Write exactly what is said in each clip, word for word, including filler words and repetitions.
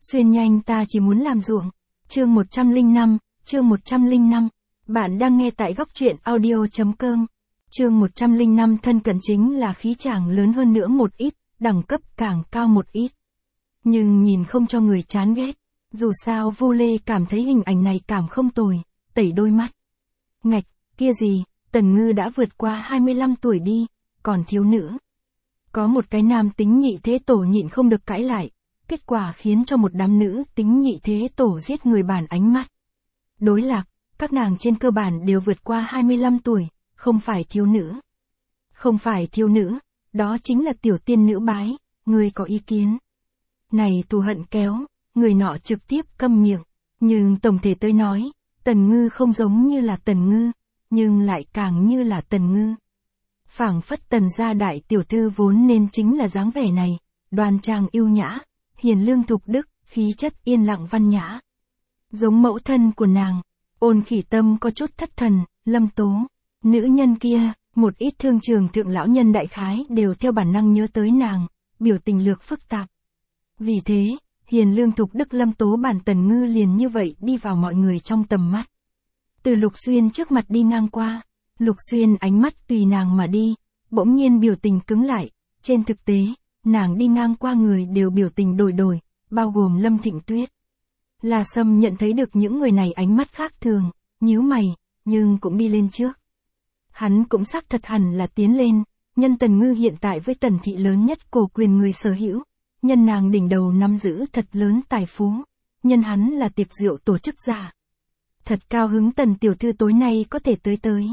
Xuyên nhanh ta chỉ muốn làm ruộng. Chương một trăm lẻ năm, chương một trăm lẻ năm. Bạn đang nghe tại góc truyện audio.com. Chương một trăm lẻ năm thân cận chính là khí chàng lớn hơn nữa một ít, đẳng cấp càng cao một ít. Nhưng nhìn không cho người chán ghét. Dù sao Vu Lê cảm thấy hình ảnh này cảm không tồi, tẩy đôi mắt. Ngạch, kia gì, Tần Ngư đã vượt qua hai mươi lăm tuổi đi, còn thiếu nữa. Có một cái nam tính nhị thế tổ nhịn không được cãi lại, kết quả khiến cho một đám nữ tính nhị thế tổ giết người bản ánh mắt. Đối lạc, các nàng trên cơ bản đều vượt qua hai mươi lăm tuổi, không phải thiếu nữ. Không phải thiếu nữ, đó chính là tiểu tiên nữ bái, ngươi có ý kiến. Này thù hận kéo, người nọ trực tiếp câm miệng, nhưng tổng thể tới nói, Tần Ngư không giống như là Tần Ngư, nhưng lại càng như là Tần Ngư. Phảng phất Tần gia đại tiểu thư vốn nên chính là dáng vẻ này, đoan trang yêu nhã, hiền lương thục đức, khí chất yên lặng văn nhã. Giống mẫu thân của nàng, Ôn Khỉ Tâm có chút thất thần, Lâm Tố, nữ nhân kia, một ít thương trường thượng lão nhân đại khái đều theo bản năng nhớ tới nàng, biểu tình lược phức tạp. Vì thế, hiền lương thục đức Lâm Tố bản Tần Ngư liền như vậy đi vào mọi người trong tầm mắt. Từ Lục Xuyên trước mặt đi ngang qua, Lục Xuyên ánh mắt tùy nàng mà đi, bỗng nhiên biểu tình cứng lại, trên thực tế, nàng đi ngang qua người đều biểu tình đổi đổi, bao gồm Lâm Thịnh Tuyết. La Sâm nhận thấy được những người này ánh mắt khác thường, nhíu mày, nhưng cũng đi lên trước. Hắn cũng xác thật hẳn là tiến lên, nhân Tần Ngư hiện tại với Tần thị lớn nhất cổ quyền người sở hữu, nhân nàng đỉnh đầu nắm giữ thật lớn tài phú, nhân hắn là tiệc rượu tổ chức giả. Thật cao hứng Tần tiểu thư tối nay có thể tới tới.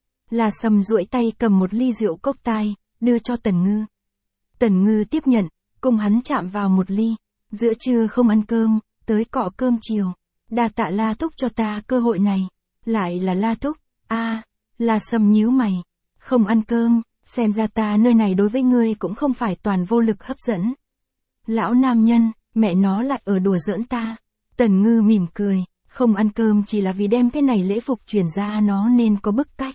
La Sâm duỗi tay cầm một ly rượu cốc tai, đưa cho Tần Ngư. Tần Ngư tiếp nhận, cùng hắn chạm vào một ly, giữa trưa không ăn cơm, tới cọ cơm chiều. Đa tạ La Thúc cho ta cơ hội này. Lại là La Thúc, a à, La Sâm nhíu mày, không ăn cơm, xem ra ta nơi này đối với ngươi cũng không phải toàn vô lực hấp dẫn. Lão nam nhân, mẹ nó lại ở đùa giỡn ta. Tần Ngư mỉm cười, không ăn cơm chỉ là vì đem cái này lễ phục chuyển ra nó nên có bức cách.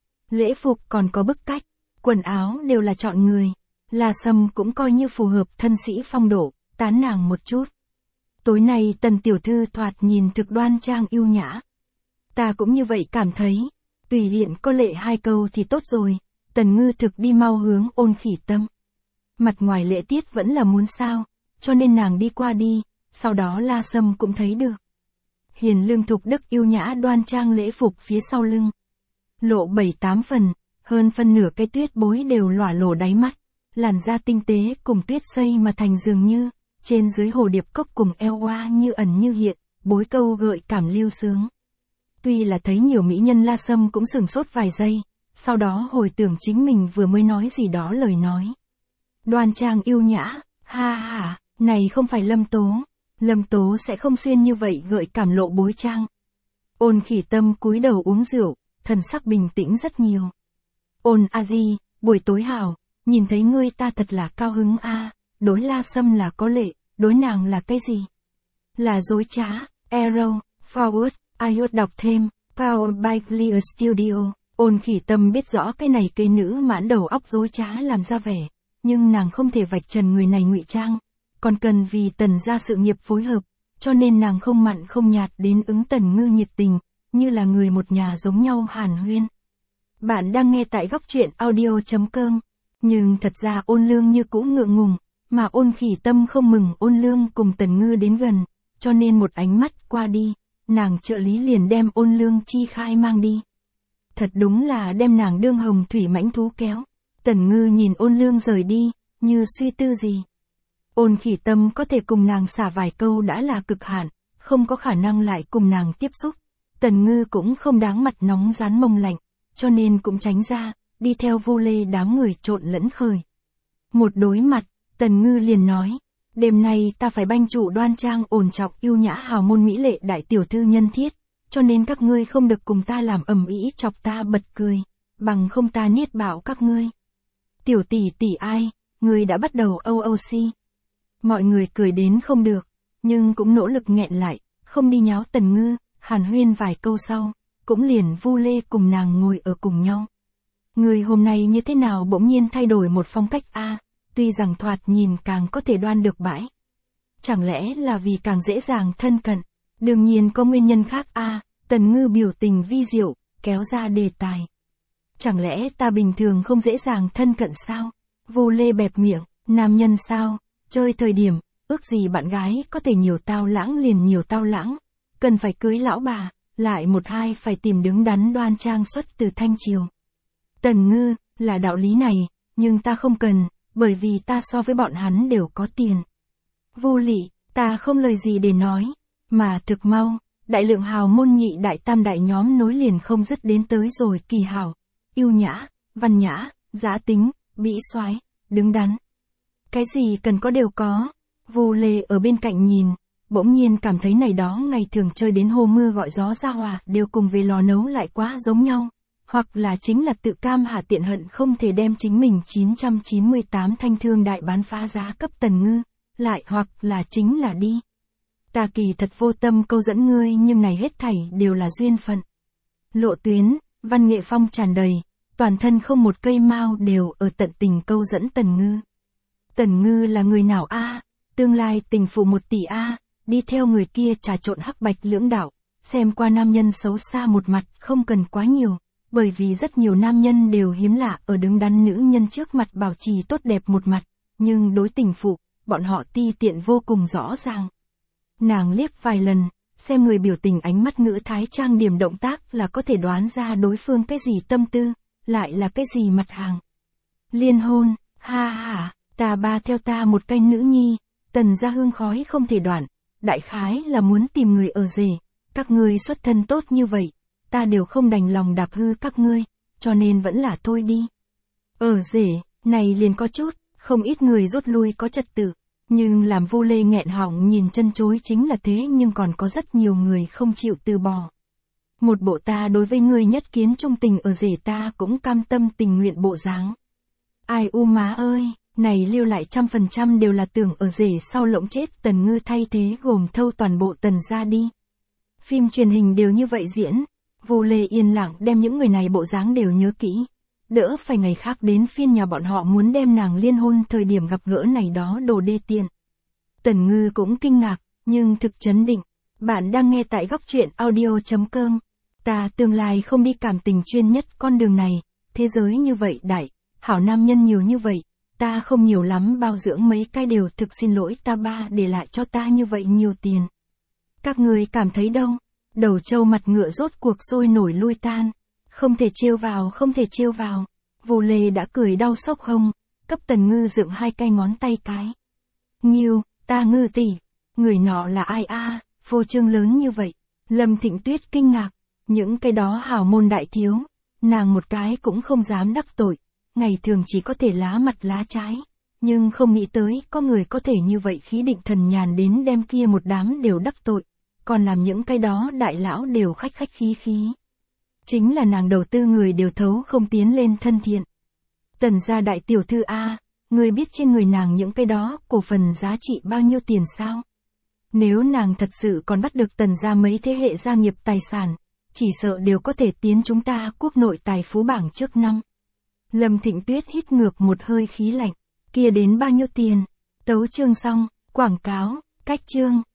Lễ phục còn có bức cách, quần áo đều là chọn người. La Sâm cũng coi như phù hợp thân sĩ phong độ, tán nàng một chút. Tối nay Tần tiểu thư thoạt nhìn thực đoan trang yêu nhã. Ta cũng như vậy cảm thấy, tùy tiện có lệ hai câu thì tốt rồi. Tần Ngư thực đi mau hướng Ôn Khỉ Tâm. Mặt ngoài lễ tiết vẫn là muốn sao, cho nên nàng đi qua đi, sau đó La Sâm cũng thấy được. Hiền lương thục đức yêu nhã đoan trang lễ phục phía sau lưng. Lộ bảy tám phần, hơn phân nửa cái tuyết bối đều lỏa lổ đáy mắt, làn da tinh tế cùng tuyết xây mà thành dường như, trên dưới hồ điệp cốc cùng eo hoa như ẩn như hiện, bối câu gợi cảm lưu sướng. Tuy là thấy nhiều mỹ nhân La Sâm cũng sửng sốt vài giây, sau đó hồi tưởng chính mình vừa mới nói gì đó lời nói. Đoan trang yêu nhã, ha ha, này không phải Lâm Tố, Lâm Tố sẽ không xuyên như vậy gợi cảm lộ bối trang. Ôn Khỉ Tâm cúi đầu uống rượu, thần sắc bình tĩnh rất nhiều. Ôn a di, buổi tối hảo, nhìn thấy ngươi ta thật là cao hứng a. Đối La Sâm là có lệ, đối nàng là cái gì? Là dối trá. Arrow, Forward, iốt đọc thêm, Power by Clear Studio. Ôn Khỉ Tâm biết rõ cái này cây nữ mãn đầu óc dối trá làm ra vẻ, nhưng nàng không thể vạch trần người này ngụy trang, còn cần vì Tần gia sự nghiệp phối hợp, cho nên nàng không mặn không nhạt đến ứng Tần Ngư nhiệt tình, như là người một nhà giống nhau hàn huyên. Bạn đang nghe tại góc truyện audio.com, nhưng thật ra Ôn Lương như cũ ngượng ngùng, mà Ôn Khỉ Tâm không mừng Ôn Lương cùng Tần Ngư đến gần, cho nên một ánh mắt qua đi, nàng trợ lý liền đem Ôn Lương chi khai mang đi. Thật đúng là đem nàng đương hồng thủy mãnh thú kéo. Tần Ngư nhìn Ôn Lương rời đi, như suy tư gì. Ôn Khỉ Tâm có thể cùng nàng xả vài câu đã là cực hạn, không có khả năng lại cùng nàng tiếp xúc. Tần Ngư cũng không đáng mặt nóng rán mông lạnh, cho nên cũng tránh ra, đi theo Vu Lê đám người trộn lẫn khởi. Một đối mặt, Tần Ngư liền nói, đêm nay ta phải banh trụ đoan trang ổn trọng yêu nhã hào môn mỹ lệ đại tiểu thư nhân thiết, cho nên các ngươi không được cùng ta làm ầm ĩ chọc ta bật cười, bằng không ta niết bạo các ngươi. Tiểu tỷ tỷ ai, ngươi đã bắt đầu âu âu si. Mọi người cười đến không được, nhưng cũng nỗ lực nghẹn lại, không đi nháo Tần Ngư, hàn huyên vài câu sau, cũng liền Vu Lê cùng nàng ngồi ở cùng nhau. Người hôm nay như thế nào bỗng nhiên thay đổi một phong cách a, tuy rằng thoạt nhìn càng có thể đoan được bãi. Chẳng lẽ là vì càng dễ dàng thân cận? Đương nhiên có nguyên nhân khác a. À, Tần Ngư biểu tình vi diệu, kéo ra đề tài. Chẳng lẽ ta bình thường không dễ dàng thân cận sao? Vô Lê bẹp miệng, nam nhân sao? Chơi thời điểm, ước gì bạn gái có thể nhiều tao lãng liền nhiều tao lãng. Cần phải cưới lão bà, lại một hai phải tìm đứng đắn đoan trang xuất từ thanh triều. Tần Ngư, là đạo lý này, nhưng ta không cần, bởi vì ta so với bọn hắn đều có tiền. Vô Lị, ta không lời gì để nói, mà thực mau, đại lượng hào môn nhị đại tam đại nhóm nối liền không dứt đến tới rồi Kỳ Hảo, yêu nhã, văn nhã, dã tính, bĩ soái, đứng đắn. Cái gì cần có đều có. Vô Lê ở bên cạnh nhìn, bỗng nhiên cảm thấy này đó ngày thường chơi đến hồ mưa gọi gió ra hòa đều cùng về lò nấu lại quá giống nhau. Hoặc là chính là tự cam hạ tiện hận không thể đem chính mình chín trăm chín mươi tám thanh thương đại bán phá giá cấp Tần Ngư, lại hoặc là chính là đi. Ta kỳ thật vô tâm câu dẫn ngươi nhưng này hết thảy đều là duyên phận. Lộ tuyến, văn nghệ phong tràn đầy, toàn thân không một cây mao đều ở tận tình câu dẫn Tần Ngư. Tần Ngư là người nào a? Tương lai tình phụ một tỷ a, đi theo người kia trà trộn hắc bạch lưỡng đạo, xem qua nam nhân xấu xa một mặt không cần quá nhiều, bởi vì rất nhiều nam nhân đều hiếm lạ ở đứng đắn nữ nhân trước mặt bảo trì tốt đẹp một mặt, nhưng đối tình phụ, bọn họ ti tiện vô cùng rõ ràng. Nàng liếc vài lần, xem người biểu tình ánh mắt ngữ thái trang điểm động tác là có thể đoán ra đối phương cái gì tâm tư, lại là cái gì mặt hàng. Liên hôn, ha ha, ta ba theo ta một cây nữ nhi, Tần gia hương khói không thể đoạn, đại khái là muốn tìm người ở rể, các ngươi xuất thân tốt như vậy, ta đều không đành lòng đạp hư các ngươi, cho nên vẫn là thôi đi. Ở rể, này liền có chút, không ít người rút lui có trật tự, nhưng làm Vô Lê nghẹn họng nhìn chân chối chính là thế nhưng còn có rất nhiều người không chịu từ bỏ. Một bộ ta đối với ngươi nhất kiến trung tình ở rể ta cũng cam tâm tình nguyện bộ dáng. Ai u má ơi, này lưu lại trăm phần trăm đều là tưởng ở rể sau lỗng chết Tần Ngư thay thế gồm thâu toàn bộ Tần gia đi. Phim truyền hình đều như vậy diễn, Vô Lê yên lặng đem những người này bộ dáng đều nhớ kỹ. Đỡ phải ngày khác đến phiên nhà bọn họ muốn đem nàng liên hôn thời điểm gặp gỡ này đó đồ đê tiện. Tần Ngư cũng kinh ngạc, nhưng thực chấn định. Bạn đang nghe tại góc truyện audio chấm com. Ta tương lai không đi cảm tình chuyên nhất con đường này, thế giới như vậy đại, hảo nam nhân nhiều như vậy, ta không nhiều lắm bao dưỡng mấy cái đều thực xin lỗi ta ba để lại cho ta như vậy nhiều tiền. Các người cảm thấy đâu? Đầu trâu mặt ngựa rốt cuộc sôi nổi lui tan. Không thể trêu vào, không thể trêu vào. Vô Lê đã cười đau sốc hông, cấp Tần Ngư dựng hai cây ngón tay cái. Nghiêu, ta Ngư tỷ, người nọ là ai a? Phô trương lớn như vậy. Lâm Thịnh Tuyết kinh ngạc, những cái đó hào môn đại thiếu, nàng một cái cũng không dám đắc tội, ngày thường chỉ có thể lá mặt lá trái, nhưng không nghĩ tới có người có thể như vậy khí định thần nhàn đến đem kia một đám đều đắc tội, còn làm những cái đó đại lão đều khách khách khí khí. Chính là nàng đầu tư người đều thấu không tiến lên thân thiện. Tần gia đại tiểu thư a, người biết trên người nàng những cái đó cổ phần giá trị bao nhiêu tiền sao? Nếu nàng thật sự còn bắt được Tần gia mấy thế hệ gia nghiệp tài sản, chỉ sợ đều có thể tiến chúng ta quốc nội tài phú bảng trước năm. Lâm Thịnh Tuyết hít ngược một hơi khí lạnh, kia đến bao nhiêu tiền? Tấu chương xong, quảng cáo, cách chương.